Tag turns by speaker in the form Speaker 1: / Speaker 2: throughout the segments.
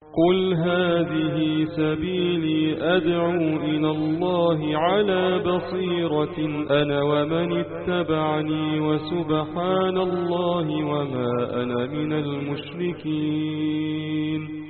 Speaker 1: قل هذه سبيلي أدعو إلى الله على بصيرة أنا ومن اتبعني وسبحان الله وما أنا من المشركين.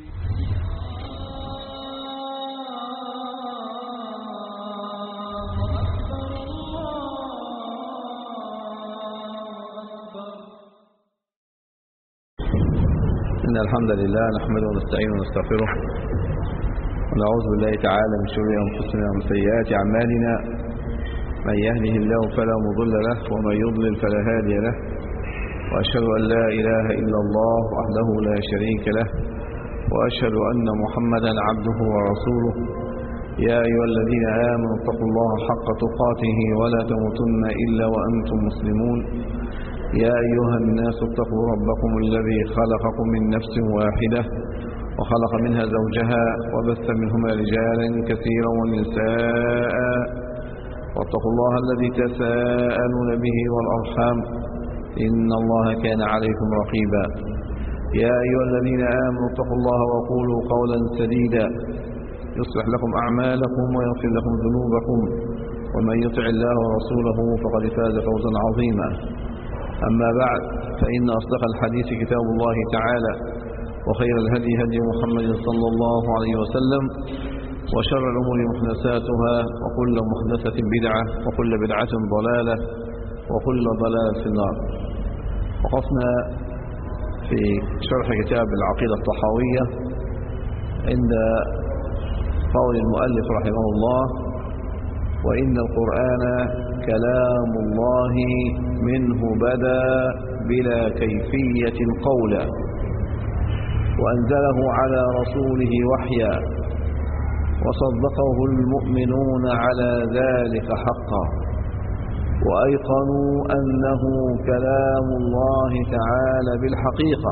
Speaker 2: إن الحمد لله نحمده ونستعينه ونستغفره ونعوذ بالله تعالى من شرور أنفسنا ومن سيئات أعمالنا. من يهده الله فلا مضل له ومن يضلل فلا هادي له، وأشهد أن لا إله إلا الله وحده لا شريك له، وأشهد أن محمدا عبده ورسوله. يا أيها الذين آمنوا اتقوا الله حق تقاته ولا تموتن إلا وأنتم مسلمون. يا أيها الناس اتقوا ربكم الذي خلقكم من نفس واحدة وخلق منها زوجها وبث منهما رجالا كثيرا ونساء، واتقوا الله الذي تساءلون به والأرحام إن الله كان عليكم رقيبا. يا أيها الذين آمنوا اتقوا الله وقولوا قولا سديدا يصلح لكم أعمالكم ويغفر لكم ذنوبكم، ومن يطع الله ورسوله فقد فاز فوزا عظيما. أما بعد، فإن أصدق الحديث كتاب الله تعالى، وخير الهدي هدي محمد صلى الله عليه وسلم، وشر الأمور محدثاتها، وكل محدثة بدعة، وكل بدعة ضلالة، وكل ضلالة في النار. وقفنا في شرح كتاب العقيدة الطحاوية عند قول المؤلف رحمه الله: وإن القرآن كلام الله منه بدا بلا كيفية قولا، وأنزله على رسوله وحيا، وصدقه المؤمنون على ذلك حقا، وأيقنوا أنه كلام الله تعالى بالحقيقة،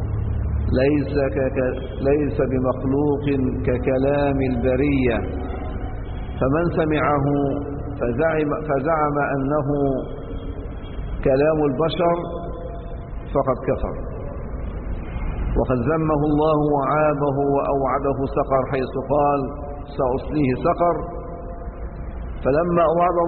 Speaker 2: ليس بمخلوق ككلام البرية. فمن سمعه فزعم أنه كلام البشر فقد كفر، وقد ذمه الله وعابه وأوعده سقر، حيث قال: سأصليه سقر. فلما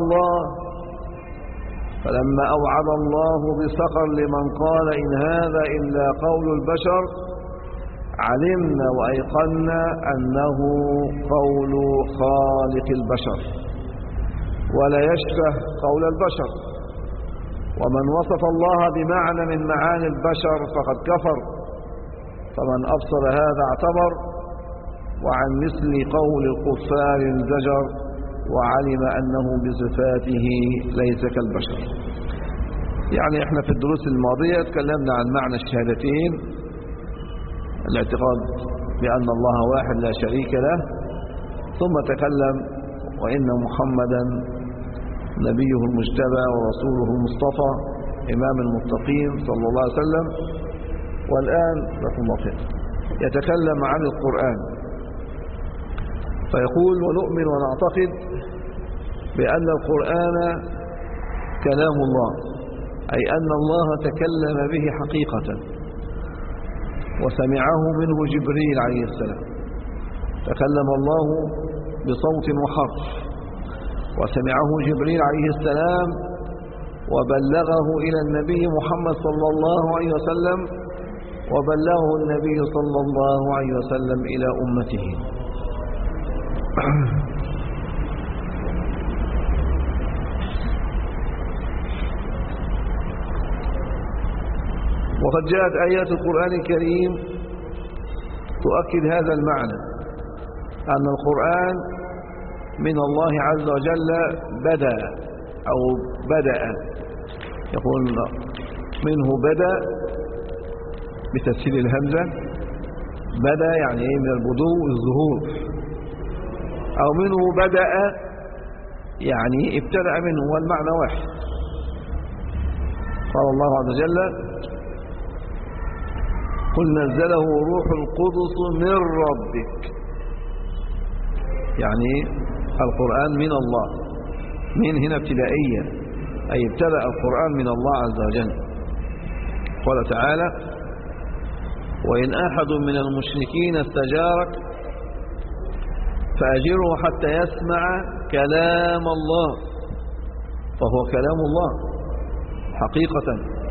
Speaker 2: أوعد الله بسقر لمن قال إن هذا إلا قول البشر، علمنا وأيقنا أنه قول خالق البشر ولا يشبه قول البشر. ومن وصف الله بمعنى من معاني البشر فقد كفر، فمن أبصر هذا اعتبر، وعن مثل قول الكفار انزجر، وعلم أنه بصفاته ليس كالبشر. يعني احنا في الدروس الماضية تكلمنا عن معنى الشهادتين: الاعتقاد بأن الله واحد لا شريك له، ثم تكلم وإن محمدا نبيه المجتبى ورسوله المصطفى إمام المتقين صلى الله عليه وسلم. والآن لكم الله خير يتكلم عن القرآن، فيقول: ونؤمن ونعتقد بأن القرآن كلام الله، أي أن الله تكلم به حقيقة، وسمعه منه جبريل عليه السلام. تكلم الله بصوت وحرف، وسمعه جبريل عليه السلام، وبلغه إلى النبي محمد صلى الله عليه وسلم، وبلغه النبي صلى الله عليه وسلم إلى أمته. وقد جاءت آيات القرآن الكريم تؤكد هذا المعنى، أن القرآن من الله عز وجل بدأ أو بدأ. يقول منه بدأ بتسهيل الهمزة، بدأ يعني من البدو الظهور، أو منه بدأ يعني ابتدأ منه، والمعنى واحد. قال الله عز وجل: قل نزله روح القدس من ربك، يعني القرآن من الله، من هنا ابتدائية، أي ابتدأ القرآن من الله عز وجل. قال تعالى: وإن أحد من المشركين استجارك فأجره حتى يسمع كلام الله، فهو كلام الله حقيقة.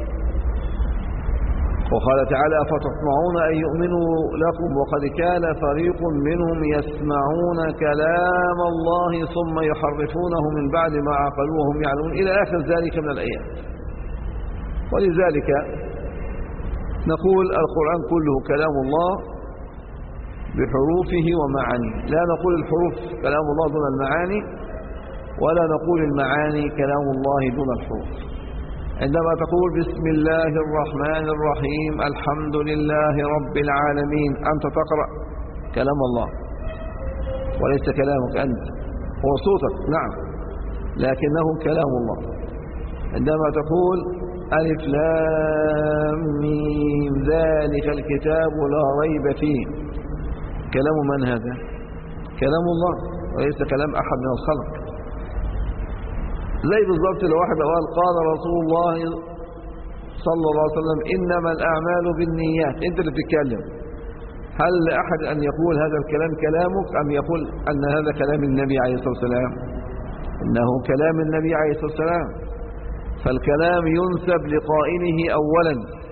Speaker 2: وقال تعالى أفتطمعون أن يؤمنوا لكم وقد كان فريق منهم يسمعون كلام الله ثم يحرفونه من بعد ما عقلوه وهم يعلمون إلى آخر ذلك من الآيات. ولذلك نقول القرآن كله كلام الله بحروفه ومعانيه، لا نقول الحروف كلام الله دون المعاني، ولا نقول المعاني كلام الله دون الحروف. عندما تقول بسم الله الرحمن الرحيم الحمد لله رب العالمين، أنت تقرأ كلام الله وليس كلامك أنت، هو صوتك نعم لكنه كلام الله. عندما تقول ألف لام ميم ذلك الكتاب لا ريب فيه، كلام من هذا؟ كلام الله وليس كلام أحد من الخلق. زي بالضبط لو واحد قال رسول الله صلى الله عليه وسلم إنما الأعمال بالنيات، أنت اللي بتتكلم، هل لأحد أن يقول هذا الكلام كلامك أم يقول أن هذا كلام النبي عليه الصلاة والسلام؟ إنه كلام النبي عليه الصلاة والسلام. فالكلام ينسب لقائله أولا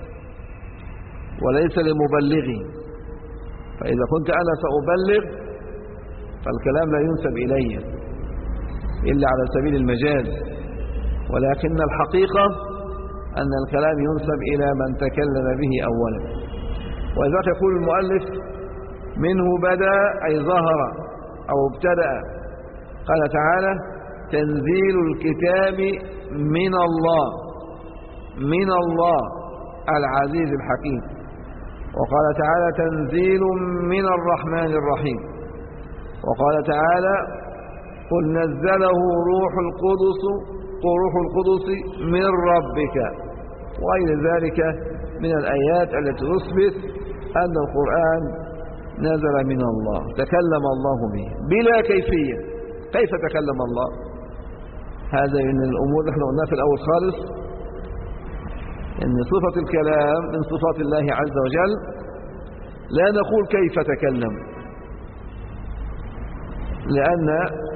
Speaker 2: وليس لمبلغه، فإذا كنت أنا سأبلغ فالكلام لا ينسب إلي إلا على سبيل المجاز، ولكن الحقيقة أن الكلام ينسب إلى من تكلم به أولا. وإذا يقول المؤلف منه بدأ أي ظهر أو ابتدأ، قال تعالى تنزيل الكتاب من الله، من الله العزيز الحكيم. وقال تعالى تنزيل من الرحمن الرحيم. وقال تعالى قل نزله روح القدس من ربك، وغير ذلك من الآيات التي تثبت أن القرآن نزل من الله، تكلم الله به بلا كيفية. كيف تكلم الله؟ هذا من الأمور نحن قلنا في الأول خالص أن صفة الكلام من صفات الله عز وجل، لا نقول كيف تكلم، لأن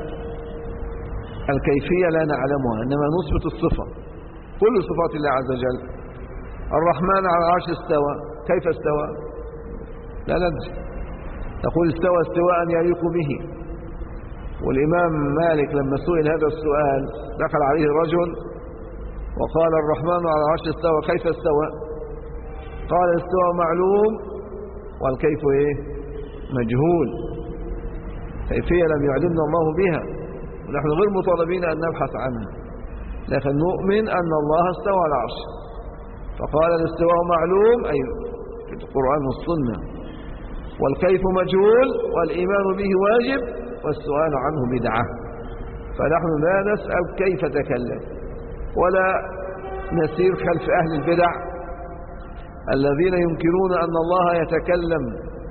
Speaker 2: الكيفية لا نعلمها، إنما نثبت الصفة، كل صفات الله عز وجل. الرحمن على العرش استوى، كيف استوى؟ لا ندري، نقول استوى استواء يليق به. والإمام مالك لما سئل هذا السؤال دخل عليه رجل وقال الرحمن على العرش استوى، كيف استوى؟ قال استوى معلوم والكيف ايه؟ مجهول، كيفية لم يعلمنا الله بها ونحن غير مطالبين أن نبحث عنها، لكن نؤمن أن الله استوى على العرش. فقال الاستواء معلوم أي في القرآن والسنة، والكيف مجهول والإيمان به واجب والسؤال عنه بدعة. فنحن لا نسأل كيف تكلم ولا نسير خلف أهل البدع الذين ينكرون أن الله يتكلم.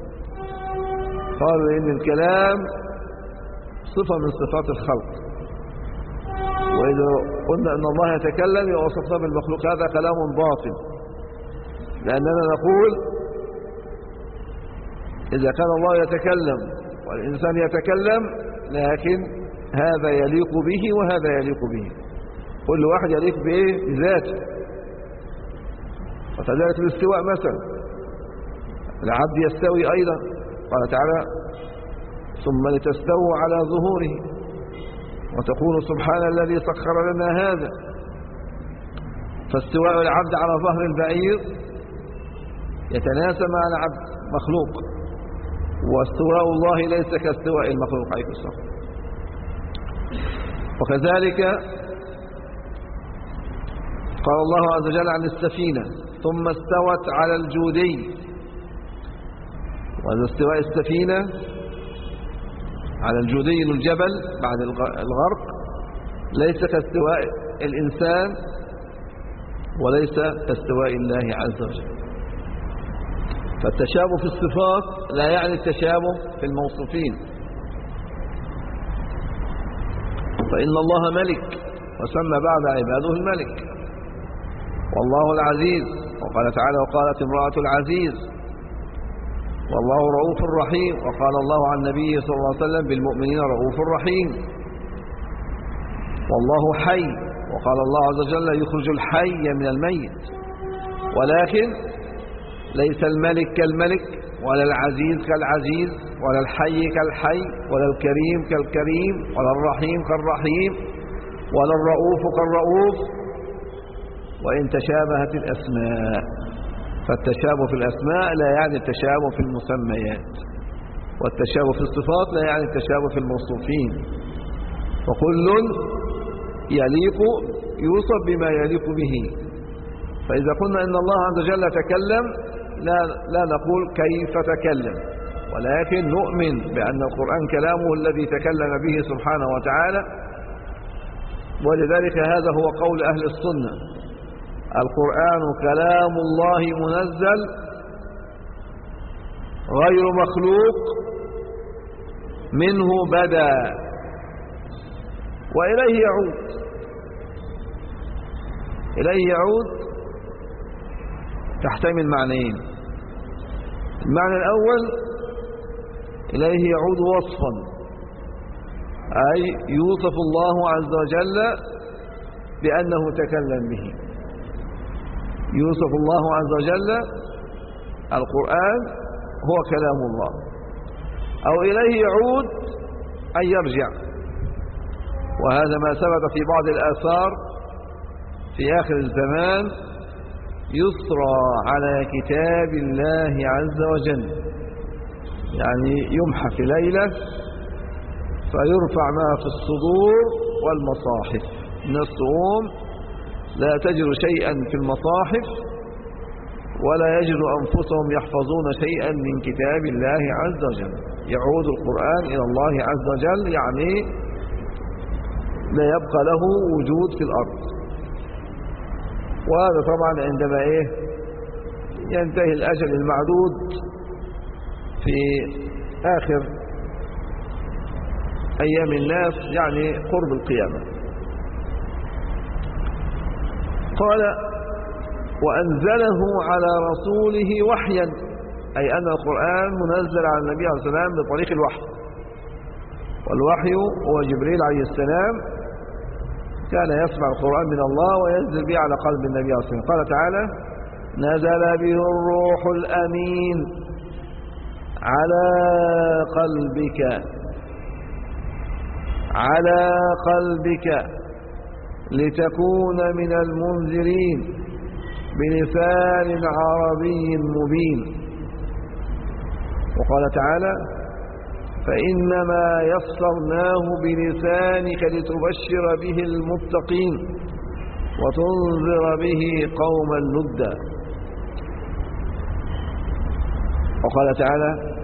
Speaker 2: قالوا إن الكلام صفة من صفات الخلق، وإذا قلنا أن الله يتكلم ووصفنا بالمخلوق هذا كلام باطل، لأننا نقول إذا كان الله يتكلم والإنسان يتكلم لكن هذا يليق به وهذا يليق به، كل واحد يليق بإيه؟ بذاته. وكذلك الاستواء مثلا، العبد يستوي أيضا، قال تعالى ثم لتستووا على ظهوره وتقول سبحان الذي سخر لنا هذا. فاستواء العبد على ظهر البعير يتناسى مع العبد مخلوق، واستواء الله ليس كاستواء المخلوق عليه الصلاة. وكذلك قال الله عز وجل عن السفينة ثم استوت على الجودي، وهذا استواء السفينة على الجودي الجبل بعد الغرق ليس كاستواء الإنسان وليس كاستواء الله عز وجل. فالتشابه في الصفات لا يعني التشابه في الموصوفين. فإن الله ملك وسمى بعض عباده الملك، والله العزيز، وقال تعالى وقالت امرأة العزيز والله رؤوف رحيم. وقال الله عن النبي صلى الله عليه وسلم بالمؤمنين رؤوف رحيم. والله حي، وقال الله عز وجل يخرج الحي من الميت. ولكن ليس الملك كالملك، ولا العزيز كالعزيز، ولا الحي كالحي، ولا الكريم كالكريم، ولا الرحيم كالرحيم، ولا الرؤوف كالرؤوف. وإن تشابهت الأسماء، فالتشابه في الأسماء لا يعني التشابه في المسميات، والتشابه في الصفات لا يعني التشابه في الموصوفين. وكل يليق يوصف بما يليق به. فإذا قلنا إن الله عز وجل تكلم لا نقول كيف تكلم، ولكن نؤمن بأن القرآن كلامه الذي تكلم به سبحانه وتعالى. ولذلك هذا هو قول أهل السنة: القرآن كلام الله منزل غير مخلوق، منه بدا وإليه يعود. إليه يعود تحتمل معنيين. المعنى الأول: إليه يعود وصفا، أي يوصف الله عز وجل بأنه تكلم به. يوصف الله عز وجل القرآن هو كلام الله. أو إليه يعود أن يرجع، وهذا ما ثبت في بعض الآثار في آخر الزمان: يسرى على كتاب الله عز وجل، يعني يمحى في ليلة فيرفع ما في الصدور والمصاحف. الناس تقوم لا تجد شيئا في المصاحف ولا يجد أنفسهم يحفظون شيئا من كتاب الله عز وجل. يعود القرآن إلى الله عز وجل، يعني لا يبقى له وجود في الأرض. وهذا طبعا عندما ينتهي الأجل المعدود في آخر أيام الناس، يعني قرب القيامة. قال: وأنزله على رسوله وحيا، أي أن القرآن منزل على النبي عليه الصلاة والسلام بطريق الوحي. والوحي هو جبريل عليه السلام، كان يسمع القرآن من الله وينزل به على قلب النبي عليه الصلاة والسلام. قال تعالى: نزل به الروح الأمين على قلبك لتكون من المنذرين بلسان عربي مبين. وقال تعالى: فإنما يسرناه بلسانك لتبشر به المتقين وتنذر به قوما لدا. وقال تعالى: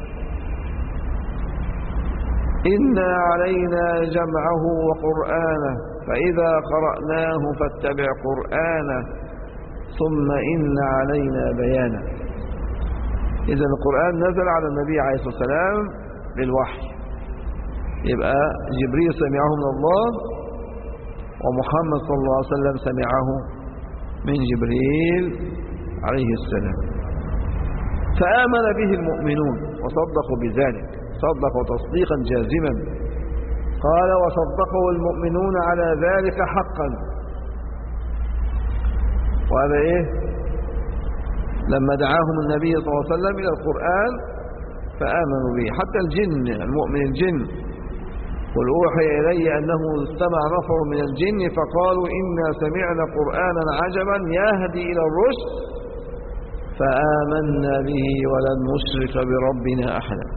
Speaker 2: إنا علينا جمعه وقرآنه فإذا قرأناه فاتبع قرآنه ثم إن علينا بيانه. إذن القرآن نزل على النبي عليه الصلاة والسلام بالوحي، يبقى جبريل سمعه من الله، ومحمد صلى الله عليه وسلم سمعه من جبريل عليه السلام. فآمن به المؤمنون وصدقوا بذلك، صدقوا تصديقا جازما. قال: وصدقه المؤمنون على ذلك حقا. وهذا لما دعاهم النبي صلى الله عليه وسلم إلى القرآن فآمنوا به. حتى الجن، المؤمن الجن: قل أوحي إلي أنه استمع نفر من الجن فقالوا إنا سمعنا قرآنا عجبا يهدي إلى الرشد فآمنا به ولن نشرك بربنا أحدا.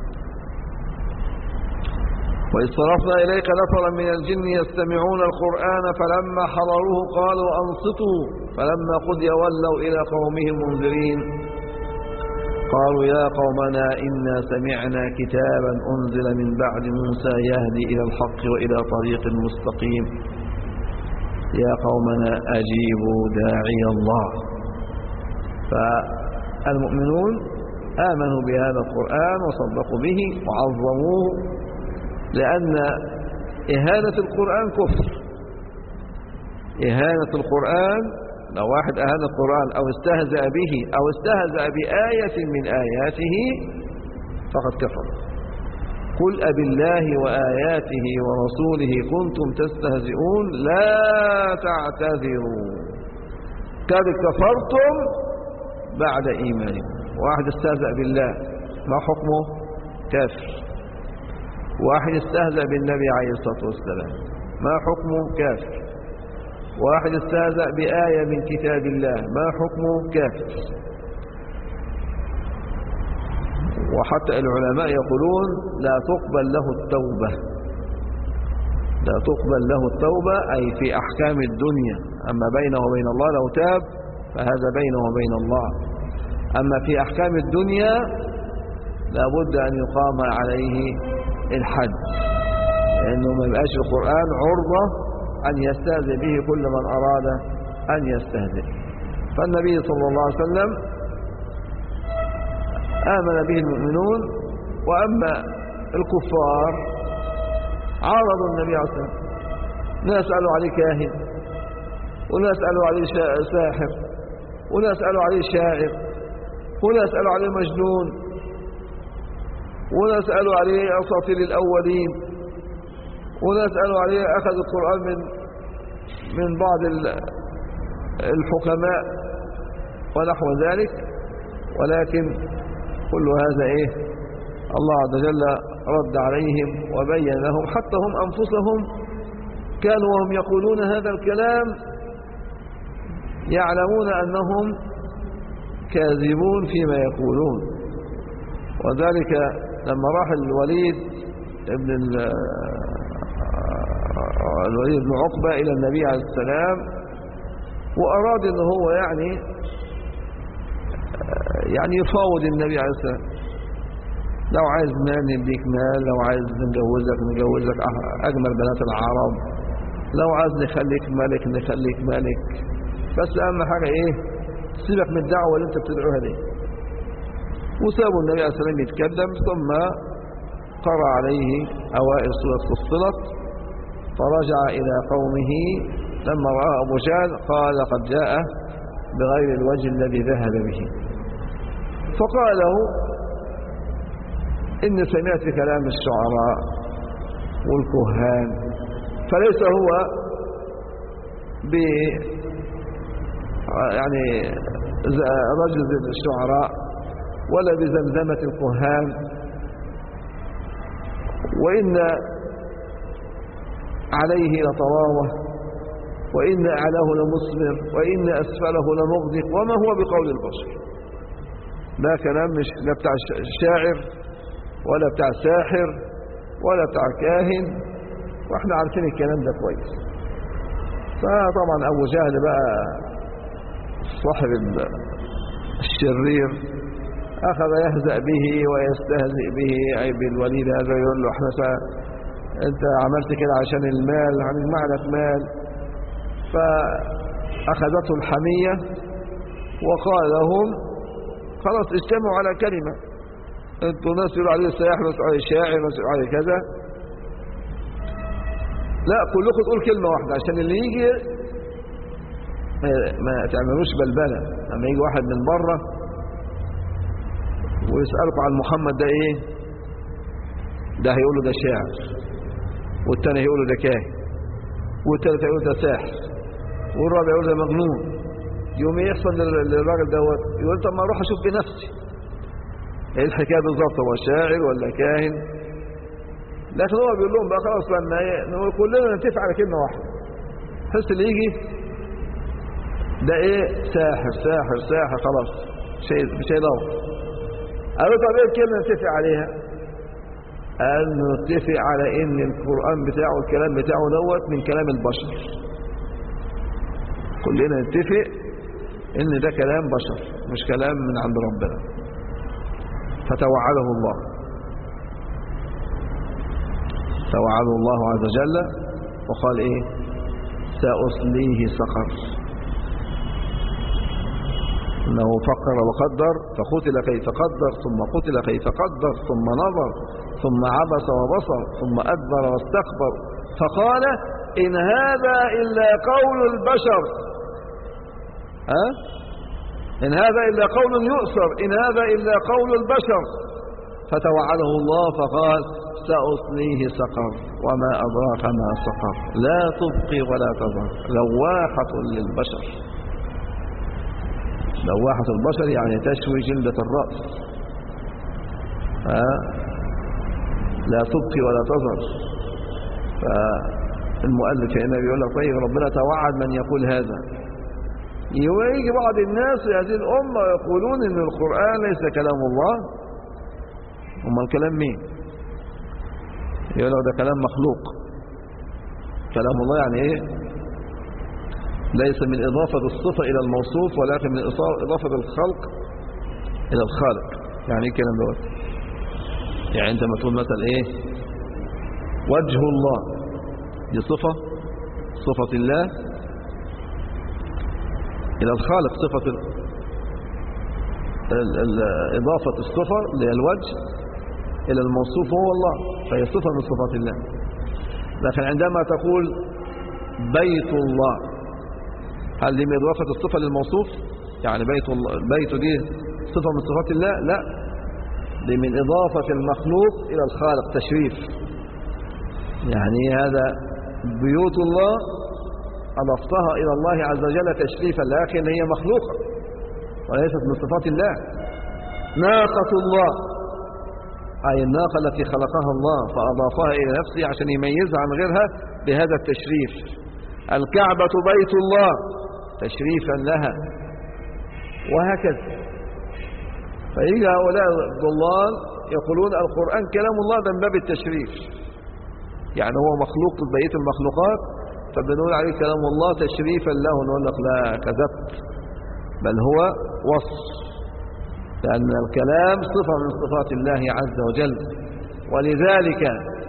Speaker 2: وإذ صرفنا إليك نفرا من الجن يستمعون القرآن فلما حضروه قالوا أنصتوا فلما قضي ولوا إلى قومهم منذرين قالوا يا قومنا إنا سمعنا كتابا أنزل من بعد موسى يهدي إلى الحق وإلى طريق مستقيم يا قومنا أجيبوا داعي الله. فالمؤمنون آمنوا بهذا القرآن وصدقوا به وعظموه، لأن إهانة القرآن كفر. إهانة القرآن لو واحد أهان القرآن أو استهزأ به أو استهزأ بآية من آياته فقد كفر. قل أبالله وآياته ورسوله كنتم تستهزئون لا تعتذروا قد كفرتم بعد إيمانكم. واحد استهزأ بالله ما حكمه؟ كافر. واحد استهزأ بالنبي عليه الصلاة والسلام ما حكمه؟ كافر. واحد استهزأ بآية من كتاب الله ما حكمه؟ كافر. وحتى العلماء يقولون لا تقبل له التوبة، لا تقبل له التوبة أي في أحكام الدنيا. أما بينه وبين الله لو تاب فهذا بينه وبين الله. أما في أحكام الدنيا لابد أن يقام عليه الحد، لأنه ما يبقاش القرآن عرضة أن يستهزئ به كل من أراد أن يستهزئ. فالنبي صلى الله عليه وسلم آمن به المؤمنون، وأما الكفار عارضوا النبي عليه الصلاة والسلام. ناس قالوا عليه كاهن، وناس قالوا عليه ساحر، وناس قالوا عليه شاعر، وناس قالوا عليه مجنون، وناس قالوا عليه أساطير الأولين، وناس قالوا عليه أخذ القرآن من بعض الحكماء ونحو ذلك. ولكن كل هذا الله عز وجل رد عليهم وبين لهم، حتى هم أنفسهم كانوا وهم يقولون هذا الكلام يعلمون أنهم كاذبون فيما يقولون. وذلك لما راح الوليد بن عقبة إلى النبي عليه السلام وأراد أنه هو يعني يفاوض النبي عليه السلام، لو عايز مال نديك مال، لو عايز نجوزك أجمل بنات العرب، لو عايز نخليك ملك، بس أهم حاجة سيبك من الدعوة اللي انت بتدعوها دي. وسابوا النبي عليه السلام يتكلم، ثم قرأ عليه أوائل سورة فصلت، فرجع إلى قومه لما رأى أبو جهل قال قد جاء بغير الوجه الذي ذهب به. فقال له إن سمعت كلام الشعراء والكهان، فليس هو رجل الشعراء ولا بزمزمة الكهان، وإن عليه لطراوة، وإن أعلاه لمصمر، وإن أسفله لمغدق، وما هو بقول البشر. لا كلام مش لا بتاع شاعر ولا بتاع ساحر ولا بتاع كاهن، واحنا عارفين الكلام ده كويس. فطبعا أبو جهل بقى صاحب الشرير أخذ يهزأ به ويستهزئ به، أي بالوليد هذا يقول له احنا انت عملت كده عشان المال، هنجمع لك مال. فأخذته الحمية وقال لهم خلاص اجتمعوا على كلمة، انتوا ناس يقولوا عليه ساحر، ناس يقولوا عليه شاعر، ناس يقولوا عليه كذا، لا كلكم تقول كلمة واحدة عشان اللي يجي ما تعملوش بلبلة. لما يجي واحد من بره ويسألكم عن محمد ده ده هيقول له ده شاعر، والتاني هيقول له ده كاهن، والتالت هيقول ده ساحر، والرابع يقول ده مجنون. يوم يحصل للراجل دوت يقول طب ما اروح اشوف بنفسي ايه الحكايه بالظبط، هو شاعر ولا كاهن. لكن هو بيقول لهم بقى خلاص لما نقول كلنا نتفق على كلمه واحده، تحس اللي يجي ده ساحر خلاص مش هيدور. قالوا طب ايه الكلمه نتفق عليها؟ قال نتفق على ان القرآن بتاعه الكلام بتاعه دوت من كلام البشر، كلنا نتفق ان ده كلام بشر مش كلام من عند ربنا. فتوعده الله عز وجل وقال سأصليه سقر، انه فكر وقدر فقتل كيف قدر، ثم قتل كيف قدر، ثم نظر، ثم عبس وبصر، ثم أدبر واستكبر، فقال إن هذا إلا قول البشر إن هذا إلا قول يؤثر، إن هذا إلا قول البشر. فتوعده الله فقال سأصليه سقر وما أدراك ما سقر لا تبقي ولا تذر لواحة للبشر. لواحة البشر يعني تشوي جلدة الرأس. لا تبقي ولا تذر. فالمؤلف هنا بيقول لك طيب ربنا توعد من يقول هذا. يجي بعض الناس في هذه الأمة يقولون إن القرآن ليس كلام الله. أما الكلام مين؟ يقول لك ده كلام مخلوق. كلام الله يعني إيه؟ ليس من إضافة الصفة إلى الموصوف ولكن من إضافة الخلق إلى الخالق. يعني إيه الكلام دوت؟ يعني أنت ما تقول مثلا إيه؟ وجه الله دي صفة الله إلى الخالق. صفة إضافة الصفة اللي هي الوجه إلى الموصوف هو الله، فهي صفة من صفات الله. لكن عندما تقول بيت الله هل دي من إضافة الصفة للموصوف؟ يعني بيت دي صفة من صفات الله؟ لا، دي من إضافة المخلوق إلى الخالق تشريف. يعني هذا بيوت الله أضفتها إلى الله عز وجل تشريفا، لكن هي مخلوقة وليست من صفات الله. ناقة الله أي الناقة التي خلقها الله فأضافها إلى نفسه عشان يميزها عن غيرها بهذا التشريف. الكعبة بيت الله تشريفا لها، وهكذا. فيجي هؤلاء الضلال يقولون القرآن كلام الله، ده من باب التشريف، يعني هو مخلوق بقية المخلوقات فبنقول عليه كلام الله تشريفا له. نقول لك لا، كذبت، بل هو وصف، لأن الكلام صفة من صفات الله عز وجل. ولذلك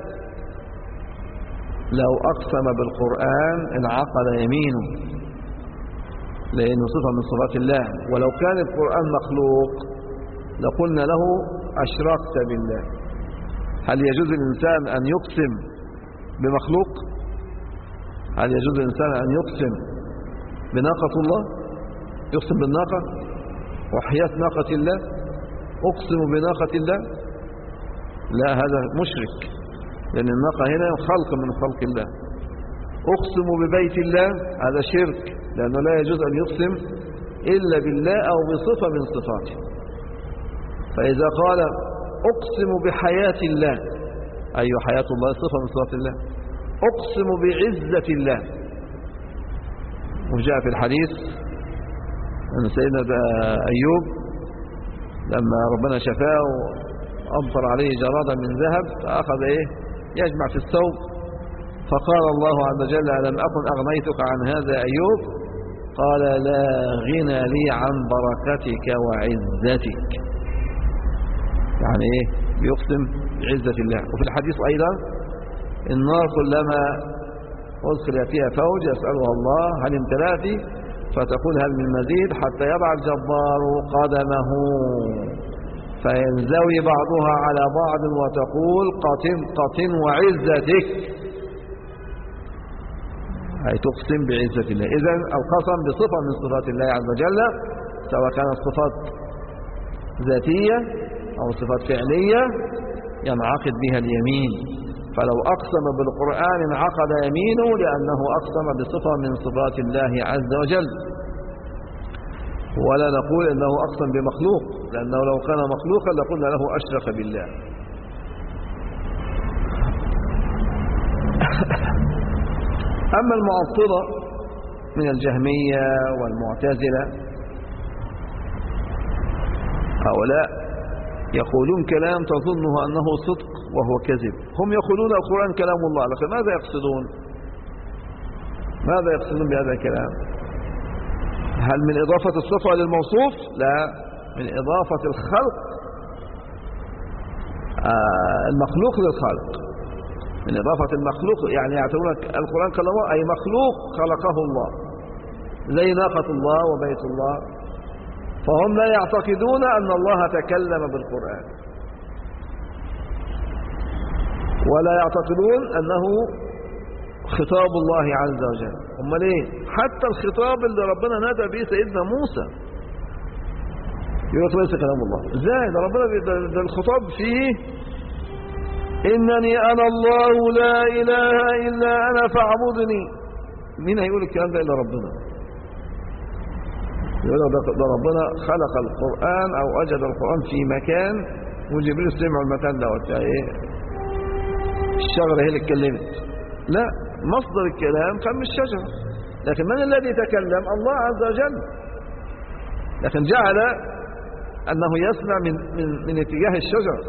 Speaker 2: لو أقسم بالقرآن انعقد يمينه، لأنه صفة من صفات الله. ولو كان القرآن مخلوق لقلنا له أشركت بالله. هل يجوز للإنسان أن يقسم بمخلوق؟ هل يجوز للإنسان أن يقسم بناقة الله؟ يقسم بالناقة وحياة ناقة الله؟ أقسم بناقة الله؟ لا، هذا مشرك، لأن الناقة هنا خلق من خلق الله. أقسم ببيت الله هذا شرك، لأنه لا يجوز أن يقسم إلا بالله أو بصفة من صفاته. فإذا قال أقسم بحياة الله، أي حياة الله صفة من صفات الله. أقسم بعزة الله، وجاء في الحديث أن سيدنا أيوب لما ربنا شفاه وأمطر عليه جرادا من ذهب فأخذ يجمع في الثوب، فقال الله عز وجل ألم أكن أغنيتك عن هذا أيوب؟ قال لا غنى لي عن بركتك وعزتك. يعني بيقسم بعزة الله. وفي الحديث أيضا النار كلما أدخل فيها فوج يسألها الله هل امتلأت؟ فتقول هل من مزيد؟ حتى يضع الجبار قدمه فينزوي بعضها على بعض وتقول قطن قطن وعزتك، أي تقسم بعزة الله. إذن القسم بصفة من صفات الله عز وجل، سواء كانت صفات ذاتية أو صفات فعلية ينعقد بها اليمين. فلو أقسم بالقرآن انعقد يمينه لأنه أقسم بصفة من صفات الله عز وجل. ولا نقول إنه أقسم بمخلوق، لأنه لو كان مخلوقا لقلنا له أشرك بالله. أما المعطلة من الجهمية والمعتزلة هؤلاء يقولون كلام تظنه أنه صدق وهو كذب. هم يقولون القرآن كلام الله، لكن ماذا يقصدون؟ ماذا يقصدون بهذا الكلام؟ هل من إضافة الصفة للموصوف؟ لا، من إضافة الخلق المخلوق للخالق، من إضافة المخلوق. يعني يعتبرون القرآن كلام الله أي مخلوق خلقه الله، زي ناقة الله وبيت الله. فهم لا يعتقدون أن الله تكلم بالقرآن، ولا يعتقدون أنه خطاب الله عز وجل. امال ايه؟ حتى الخطاب اللي ربنا نادى به سيدنا موسى يقول ليس كلام الله. ازاي؟ ده ربنا ده الخطاب فيه انني انا الله لا اله الا انا فاعبدني. مين هيقول الكلام ده الا ربنا؟ يقول ده ربنا خلق القرآن او وجد القرآن في مكان وجبريل سمع المكان ده وقتها ايه؟ الشجرة هي اللي اتكلمت. لا، مصدر الكلام كان من الشجرة، لكن من الذي تكلم؟ الله عز وجل. لكن جعل أنه يسمع من اتجاه الشجرة،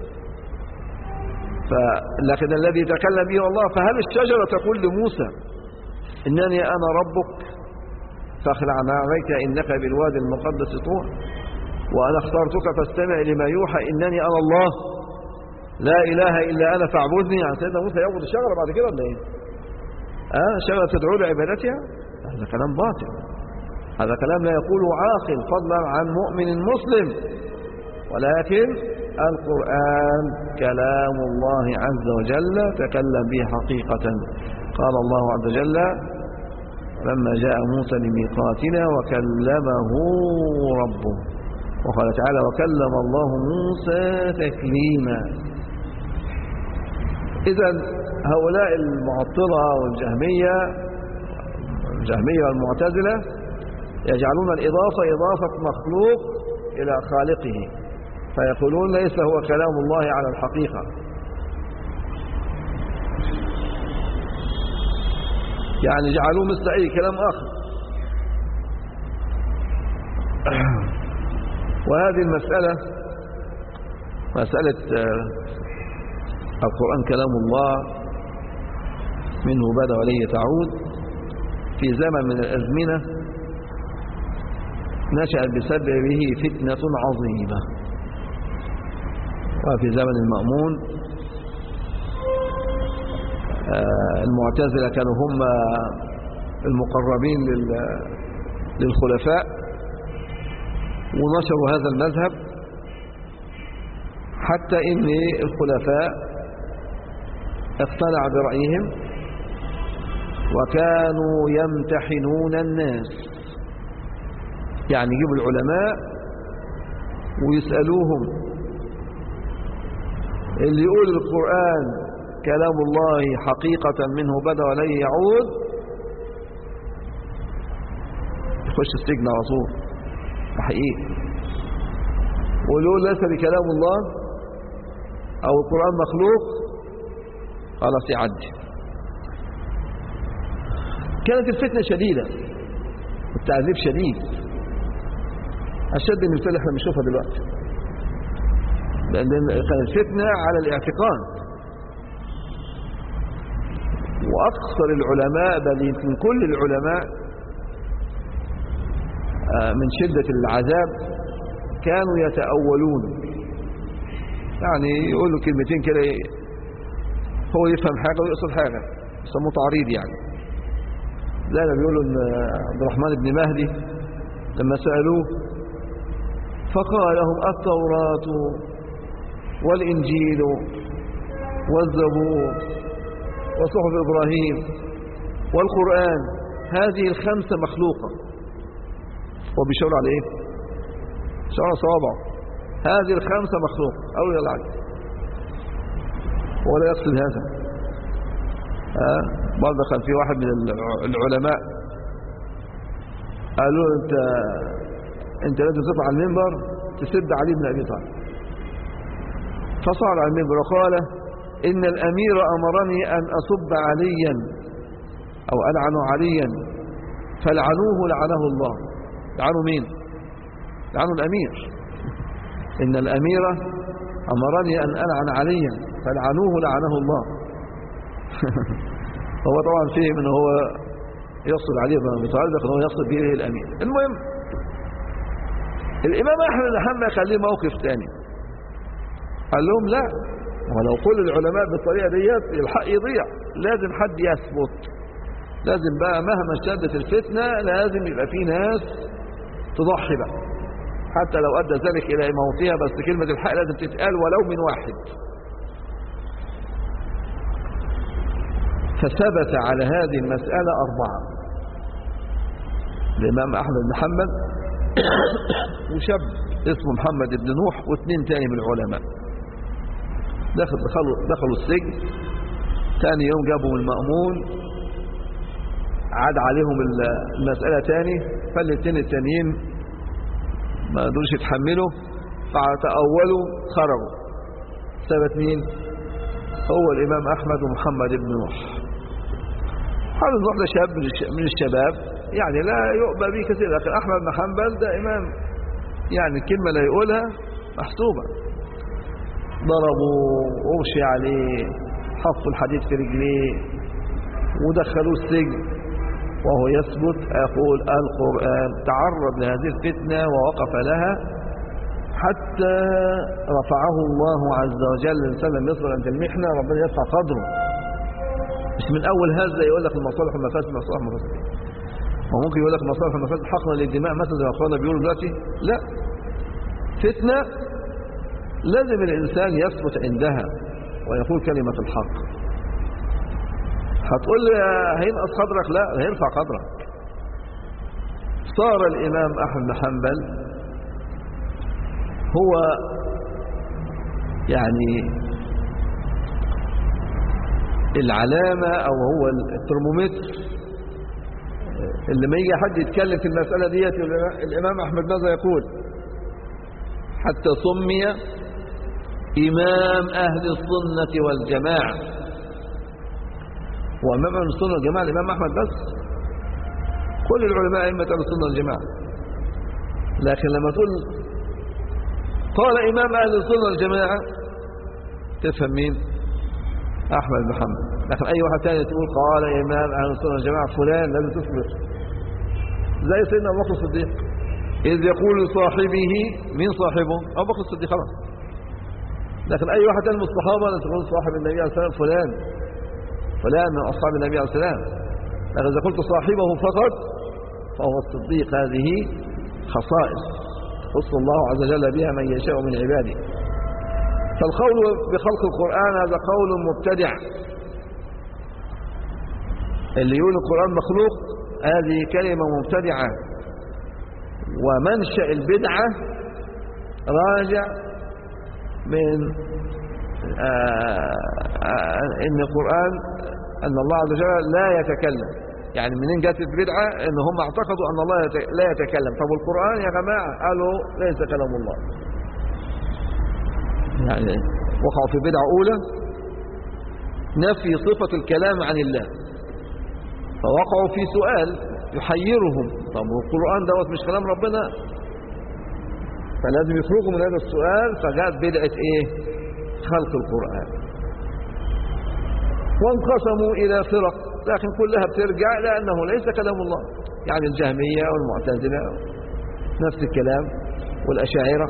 Speaker 2: لكن الذي تكلم به الله. فهل الشجرة تقول لموسى إنني أنا ربك فاخلع عليك إنك بالوادي المقدس طوى وأنا اخترتك فاستمع لما يوحى إنني أنا الله لا إله إلا أنا فاعبدني؟ يعني سيدنا موسى يعبد الشجرة بعد كده ولا إيه؟ شجرة تدعو لعبادتها؟ هذا كلام باطل، هذا كلام لا يقوله عاقل فضلا عن مؤمن مسلم. ولكن القرآن كلام الله عز وجل تكلم به حقيقة. قال الله عز وجل لما جاء موسى لميقاتنا وكلمه ربه، وقال تعالى وكلم الله موسى تكليما. إذن هؤلاء المعطلة والجهمية والمعتزلة يجعلون الإضافة إضافة مخلوق إلى خالقه، فيقولون ليس هو كلام الله على الحقيقة. يعني جعلوه مثل أي كلام آخر. وهذه المسألة مسألة القرآن كلام الله منه بدأ وإليه تعود، في زمن من الأزمنة نشأت بسببه فتنة عظيمة. وفي زمن المأمون المعتزلة كانوا هم المقربين للخلفاء ونشروا هذا المذهب، حتى إن الخلفاء اقتنع برأيهم وكانوا يمتحنون الناس. يعني يجيبوا العلماء ويسألوهم اللي يقول القرآن كلام الله حقيقة منه بدأ وإليه يعود يخش السجن على طول حقيقي. واللي يقول ليس بكلام الله أو القرآن مخلوق خلاص يعدي. كانت الفتنة شديدة والتعذيب شديد، أشد من المثال اللي احنا بنشوفها دلوقتي، لأن كانت الفتنة على الاعتقاد. وأكثر العلماء بل يمكن كل العلماء من شدة العذاب كانوا يتأولون، يعني يقولوا كلمتين كده هو يفهم حاجة ويقصد حاجة، يسموه تعريض. يعني زي ما بيقولوا ان عبد الرحمن بن مهدي لما سألوه فقال لهم التوراة والإنجيل والزبور وصحف إبراهيم والقرآن هذه الخمسة مخلوقة. وبيشاور على ايه؟ شاور على صوابعه، هذه الخمسة مخلوقة أو يلعب، ولا يقصد هذا. برضه كان في واحد من العلماء قالوا انت لازم تطلع على المنبر تسد علي بن ابي طالب. فصعد على المنبر وقال ان الامير امرني ان اسب عليا او العن عليا فلعنوه لعنه الله. لعنوا مين؟ لعنوا الامير. ان الامير امرني ان العن عليا فلعنوه لعنه الله. هو طبعا فيه من هو يقصد عليه بن ابي طالب، لكن هو يقصد به الامير. المهم الامام احمد بن حنبل كان له موقف ثاني، قال لهم لا، ولو قل العلماء بالطريقه ديت الحق يضيع، لازم حد يثبت، لازم بقى مهما اشتدت الفتنه لازم يبقى في ناس تضحي بقى حتى لو ادى ذلك الى موتها، بس كلمه الحق لازم تتقال ولو من واحد. فثبت على هذه المسألة 4: الإمام أحمد بن حنبل وشاب اسمه محمد بن نوح و2 تاني من العلماء دخلوا السجن. تاني يوم جابوا المأمون، عاد عليهم المسألة تاني، فالاثنين التانيين ما قدروش يتحملوا فتأولوا خرجوا. ثبت مين؟ هو الإمام أحمد ومحمد بن نوح. محمد بن نوح ده شاب من الشباب، يعني لا يؤبى به كثير، لكن أحمد بن حنبل ده إمام، يعني الكلمة لا يقولها محسوبة. ضربوا وغشي عليه، حطوا الحديد في رجليه ودخلوه السجن وهو يثبت يقول القرآن. تعرض لهذه الفتنة ووقف لها حتى رفعه الله عز وجل. الإنسان لم يصل عند المحنة ربنا يرفع قدره، مش من أول هذا يقول لك المصالح والمفاسد مصالح ومفاسد. وممكن يقول لك المصالح والمفاسد حقنا للدماء مثلا زي ما أخوانا بيقولوا دلوقتي. لا، فتنة لازم الإنسان يثبت عندها ويقول كلمة الحق. هتقول لي هينقص قدرك؟ لا، هيرفع قدرك. صار الإمام أحمد بن حنبل هو يعني العلامة أو هو الترمومتر اللي ما يجي حد يتكلم في المسألة ديت الإمام أحمد ماذا يقول؟ حتى سمي إمام أهل السنة والجماعة. وإمام أهل السنة والجماعة الإمام أحمد بس؟ كل العلماء أئمة أهل السنة والجماعة. لكن لما تقول قال إمام أهل السنة والجماعة تفهم مين؟ أحمد بن حنبل. لكن أي واحد ثاني تقول قال إمام أهل السنة والجماعة فلان، لازم تصبر. زي سيدنا أبو بكر الصديق إذ يقول لصاحبه، مين صاحبه؟ أبو بكر الصديق خلاص. لكن أي واحد ثاني من الصحابة لا تقول صاحب النبي عليه الصلاة والسلام فلان من أصحاب النبي عليه الصلاة والسلام. لكن إذا قلت صاحبه فقط فهو الصديق. هذه خصائص خص الله عز وجل بها من يشاء من عباده. فالقول بخلق القرآن هذا قول مبتدع. اللي يقول القرآن مخلوق هذه كلمة مبتدعة، ومنشأ البدعة راجع من ان القرآن ان الله عز وجل لا يتكلم. يعني منين جت البدعة؟ ان هم اعتقدوا ان الله لا يتكلم. طب القرآن يا جماعة قالوا ليس كلام الله. يعني وقعوا في بدعة اولى نفي صفة الكلام عن الله، فوقعوا في سؤال يحيرهم، طب القرآن دوت مش كلام ربنا؟ فلازم يخرجوا من هذا السؤال. فجاءت بدعة ايه؟ خلق القرآن. وانقسموا الى فرق، لكن كلها بترجع لانه ليس كلام الله. يعني الجهمية والمعتزلة نفس الكلام، والاشاعرة.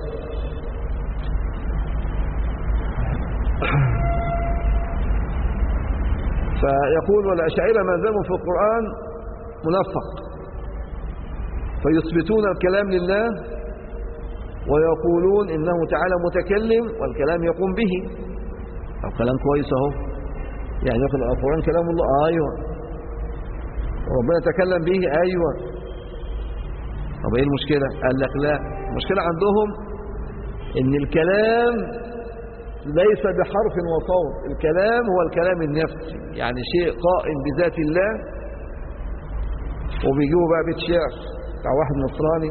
Speaker 2: فيقول والاشاعرة ما داموا في القرآن منفق، فيثبتون الكلام لله ويقولون إنه تعالى متكلم والكلام يقوم به. الكلام كويس اهو، يعني يقول القرآن كلام الله، أيوة. وربنا تكلم به، أيوة. طب إيه المشكلة؟ قال لك لا، المشكلة عندهم إن الكلام ليس بحرف وصوت. الكلام هو الكلام النفسي، يعني شيء قائم بذات الله. وبيجيبوا بقى بيت شعر بتاع واحد نصراني: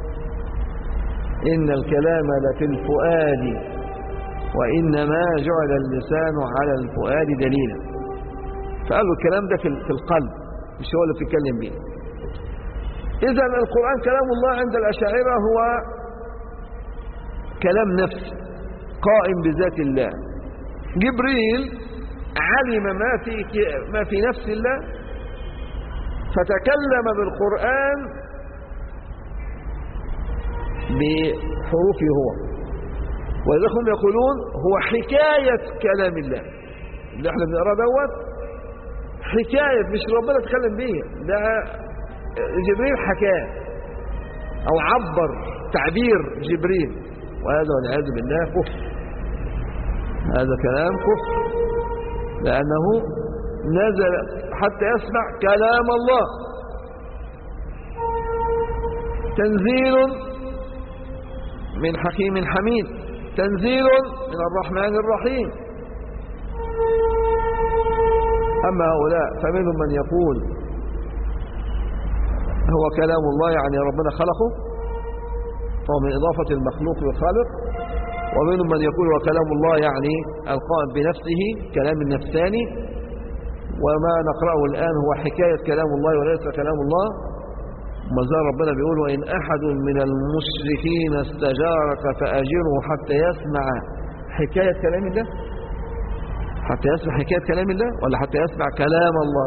Speaker 2: إن الكلام لفي الفؤاد وإنما جعل اللسان على الفؤاد دليلا. فقالوا الكلام ده في القلب، مش هو اللي بتتكلم به. إذا القرآن كلام الله عند الأشاعرة هو كلام نفسي قائم بذات الله. جبريل علم ما في نفس الله فتكلم بالقرآن بحروفه هو. ولذلك هم يقولون هو حكاية كلام الله اللي احنا بنقرأ دوت، حكاية مش ربنا تكلم به، ده جبريل حكاه او عبر تعبير جبريل. وهذا والعياذ بالله كفر، هذا كلام كفر، لأنه نزل حتى يسمع كلام الله. تنزيل من حكيم حميد، تنزيل من الرحمن الرحيم. أما هؤلاء فمنهم من يقول هو كلام الله يعني ربنا خلقه، فهو من إضافة المخلوق للخالق. ومنهم من يقول هو كلام الله يعني القائم بنفسه، كلام النفساني، وما نقرأه الآن هو حكاية كلام الله وليس كلام الله. ما زال ربنا بيقول وإن أحد من المشركين استجارك فأجره حتى يسمع حكاية كلام الله، حتى يسمع حكاية كلام الله ولا حتى يسمع كلام الله؟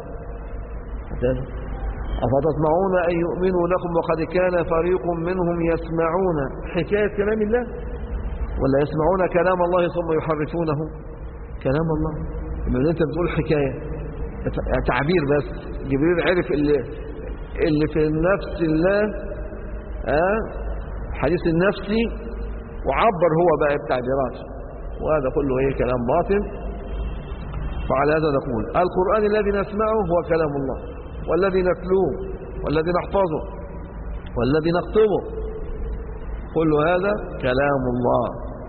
Speaker 2: أفتطمعون أن يؤمنوا لكم وقد كان فريق منهم يسمعون حكاية كلام الله، ولا يسمعون كلام الله ثم يحرفونه؟ كلام الله. لما أنت بتقول حكاية تعبير بس، جبريل عرف اللي في النفس الله، حديث النفسي، وعبر هو بقى بتعبيرات، وهذا كله ايه كلام باطل. فعلى هذا نقول القرآن الذي نسمعه هو كلام الله، والذي نتلوه والذي نحفظه والذي نكتبه كل هذا كلام الله.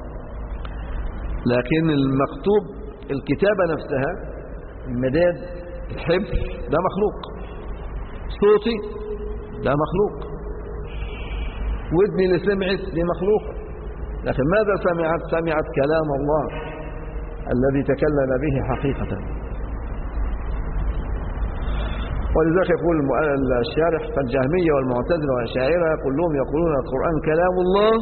Speaker 2: لكن المكتوب الكتابة نفسها، المداد، الحبر، ده مخلوق. صوتي ده مخلوق، ودني اللي سمعت دي مخلوق. لكن ماذا سمعت كلام الله الذي تكلم به حقيقة. ولذلك يقول الشارح فالجهمية والمعتزلة والأشاعرة كلهم يقولون القرآن كلام الله،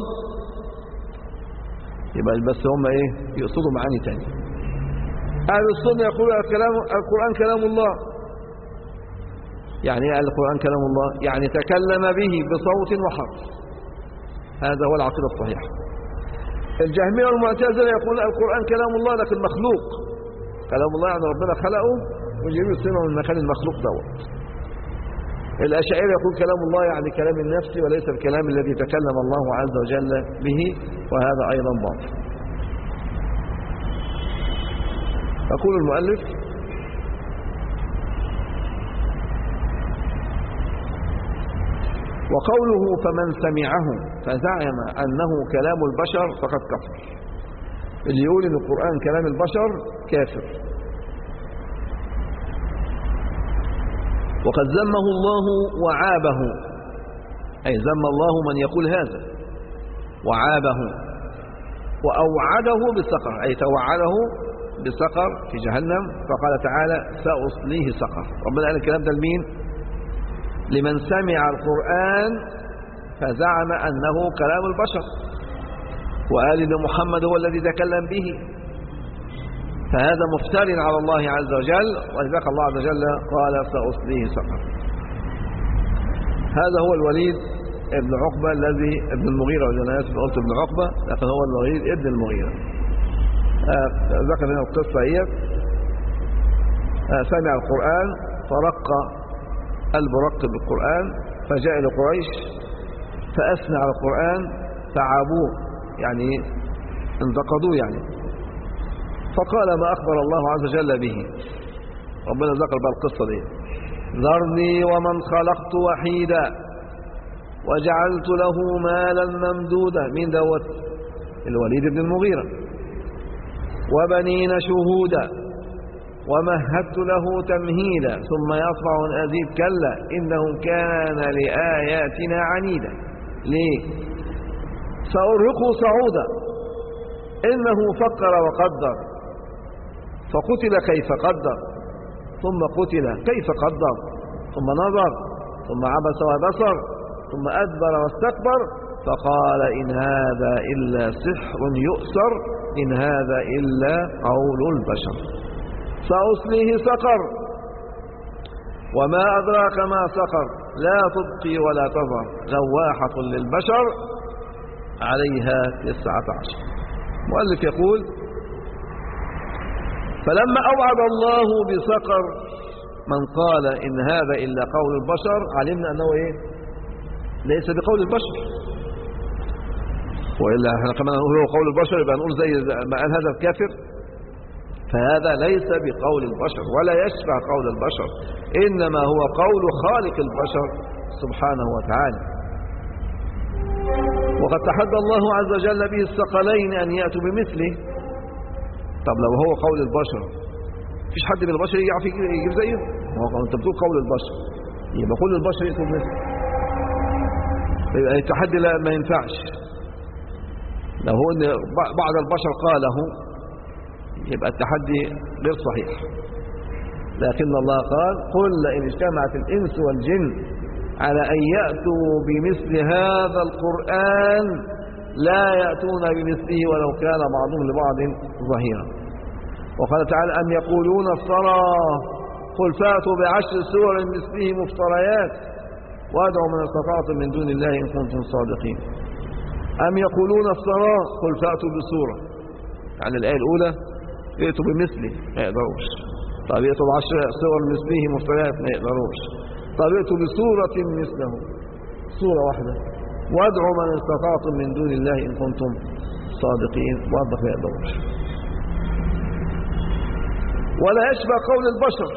Speaker 2: يبقى بس هم ايه يقصدوا معاني تاني. أهل السنة يقولون القرآن كلام الله. يعني ايه القرآن كلام الله؟ يعني تكلم به بصوت وحرف. هذا هو العقيدة الصحيحة. الجهمية والمعتزلة يقول القرآن كلام الله لكن مخلوق. كلام الله يعني ربنا خلقه ويجيب يسمعه من مكان المخلوق دوت. الأشاعرة يقول كلام الله يعني كلام النفس وليس الكلام الذي تكلم الله عز وجل به، وهذا أيضا باطل. يقول المؤلف وقوله فمن سمعه فزعم أنه كلام البشر فقد كفر. اللي يقول إن القرآن كلام البشر كافر. وقد ذمه الله وعابه، أي ذم الله من يقول هذا وعابه وأوعده بالسقر، أي توعده بالسقر في جهنم. فقال تعالى سأصليه سقر. ربنا قال الكلام ده لمين؟ لمن سمع القرآن فزعم أنه كلام البشر، وقال إن محمد هو الذي تكلم به، فهذا مفتر على الله عز وجل. ولذلك الله عز وجل قال سأصليه سقر. هذا هو الوليد ابن عقبة الذي ابن المغيرة، وأنا آسف قلت ابن عقبة لكن هو الوليد ابن المغيرة. ذكر لنا القصة هي سمع القرآن فرق قلب رق بالقرآن، فجاء إلى قريش فأثنى على القرآن فعابوه، يعني انتقدوه يعني. فقال ما أخبر الله عز وجل به. ربنا ذكر بقى القصة دي: ذرني ومن خلقت وحيدا وجعلت له مالا ممدودا. مين دوت؟ الوليد بن المغيرة. وبنين شهودا ومهدت له تمهيدا ثم يطمع أن أزيد كلا إنه كان لآياتنا عنيدا. ليه؟ سأرهقه صعودا إنه فكر وقدر فقتل كيف قدر ثم قتل كيف قدر ثم نظر ثم عبس وبصر ثم أدبر واستكبر فقال إن هذا إلا سحر يؤثر إن هذا إلا قول البشر. سأصليه سقر وما أدراك ما سقر لا تبقي ولا تذر لواحة للبشر عليها 19. مؤلف يقول فلما أوعد الله بسقر من قال إن هذا إلا قول البشر علمنا أنه إيه؟ ليس بقول البشر، وإلا احنا كمان نقول هو قول البشر يبقى نقول زي ما قال هذا الكافر فهذا ليس بقول البشر ولا يشبه قول البشر، إنما هو قول خالق البشر سبحانه وتعالى. وقد تحدى الله عز وجل به الثقلين أن يأتوا بمثله. طب لو هو قول البشر مفيش حد من البشر يعرف يجيب زيه. انت بتقول قول البشر، يبقى كل البشر يأتوا بمثله، يبقى التحدي لا ما ينفعش. لو هو ان بعض البشر قاله يبقى التحدي غير صحيح. لكن الله قال قل لئن اجتمعت الإنس والجن على أن يأتوا بمثل هذا القرآن لا يأتون بمثله ولو كان بعضهم لبعض ظهيرا. وقال تعالى أم يقولون افترى قل فأتوا بعشر سور مثله مفتريات وادعوا من استطعتم من دون الله إن كنتم صادقين. أم يقولون افترى قل فأتوا بسورة، يعني الآية الأولى يأتوا بمثله ما يقدروش. طب يأتوا بعشر سور مثله مفتريات ما يقدروش. طب يأتوا بسورة مثله، سورة واحدة، وادعوا من استطعتم من دون الله إن كنتم صادقين، برضه ما يقدروش. ولا يشبه قول البشر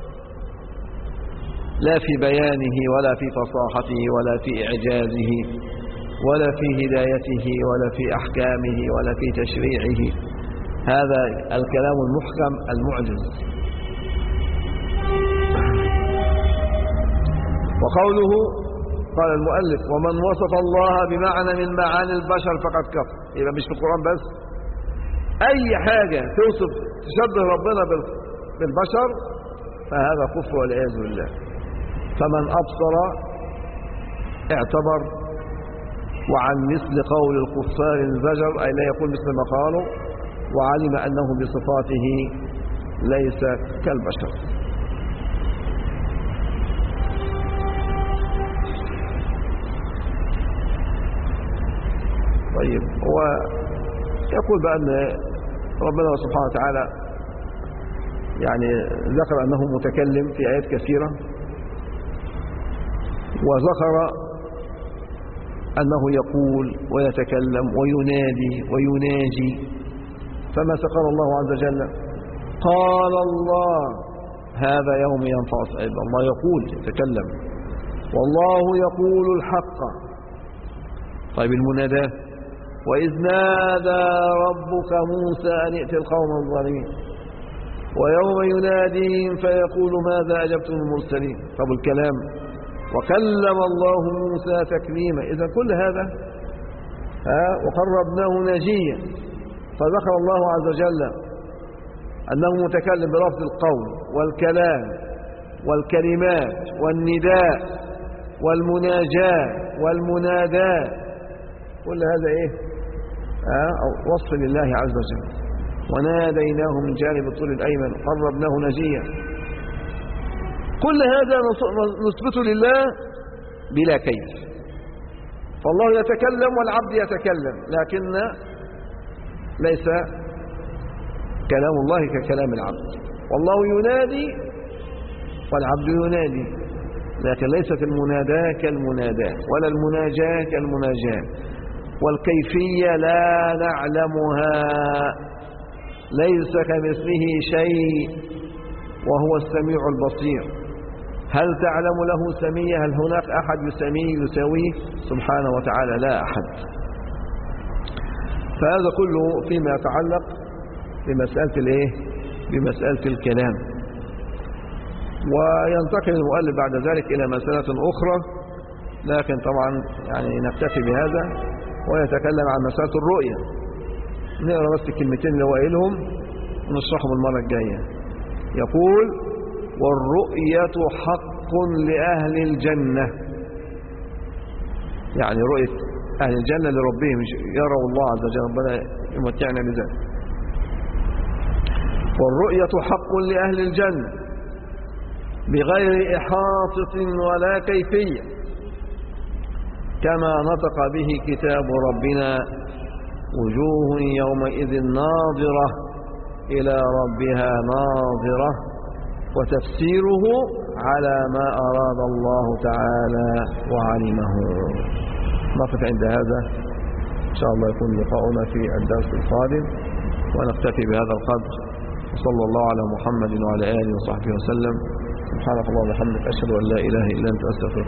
Speaker 2: لا في بيانه ولا في فصاحته ولا في إعجازه ولا في هدايته ولا في أحكامه ولا في تشريعه. هذا الكلام المحكم المعجز. وقوله قال المؤلف ومن وصف الله بمعنى من معاني البشر فقد كفر. يبقى مش في القرآن بس، أي حاجة توصف تشبه ربنا بالبشر فهذا كفر والعياذ بالله. فمن أبصر اعتبر، وعن مثل قول الكفار انزجر، أي لا يقول مثل ما قالوا، وعلم أنه بصفاته ليس كالبشر. طيب هو يقول بأن ربنا سبحانه وتعالى يعني ذكر أنه متكلم في آيات كثيرة، وذكر أنه يقول ويتكلم وينادي ويناجي. فماذا قال الله عز وجل؟ قال الله هذا يوم ينفع الصادقين. الله يقول يتكلم، والله يقول الحق. طيب المناداة وإذ نادى ربك موسى أن ائت القوم الظالمين ويوم يناديهم فيقول ماذا أجبتم المرسلين. طب الكلام وكلم الله موسى تكليما. إذا كل هذا وقربناه ناجيا. فذكر الله عز وجل أنه متكلم بلفظ القول والكلام والكلمات والنداء والمناجاة والمناداة، كل هذا إيه؟ وصف لله عز وجل. وناديناه من جانب الطول الأيمن قربناه ناجيا. كل هذا نثبته لله بلا كيف. فالله يتكلم والعبد يتكلم، لكن ليس كلام الله ككلام العبد. والله ينادي والعبد ينادي، لكن ليست المناداة كالمناداة ولا المناجاة كالمناجاة. والكيفية لا نعلمها، ليس كمثله شيء وهو السميع البصير. هل تعلم له سمية؟ هل هناك أحد يساويه سبحانه وتعالى؟ لا أحد. فهذا كله فيما يتعلق بمسألة الكلام. وينتقل المؤلف بعد ذلك إلى مسألة أخرى، لكن طبعا يعني نكتفي بهذا ويتكلم عن مسألة الرؤية. نقرأ بس الكلمتين اللي هو قايلهم ونشرحهم المرة الجاية. يقول والرؤية حق لأهل الجنة، يعني رؤية أهل الجنة لربهم يروا الله عز وجل، ربنا يمتعنا بذلك. والرؤية حق لأهل الجنة بغير إحاطة ولا كيفية، كما نطق به كتاب ربنا وجوه يومئذ ناظرة إلى ربها ناظرة، وتفسيره على ما أراد الله تعالى وعلمه. نقف عند هذا، إن شاء الله يكون لقاؤنا في الدرس القادم، ونكتفي بهذا القدر. صلى الله على محمد وعلى آله وصحبه وسلم. سبحانك اللهم وبحمدك، أشهد أن لا إله إلا أنت، أستغفرك.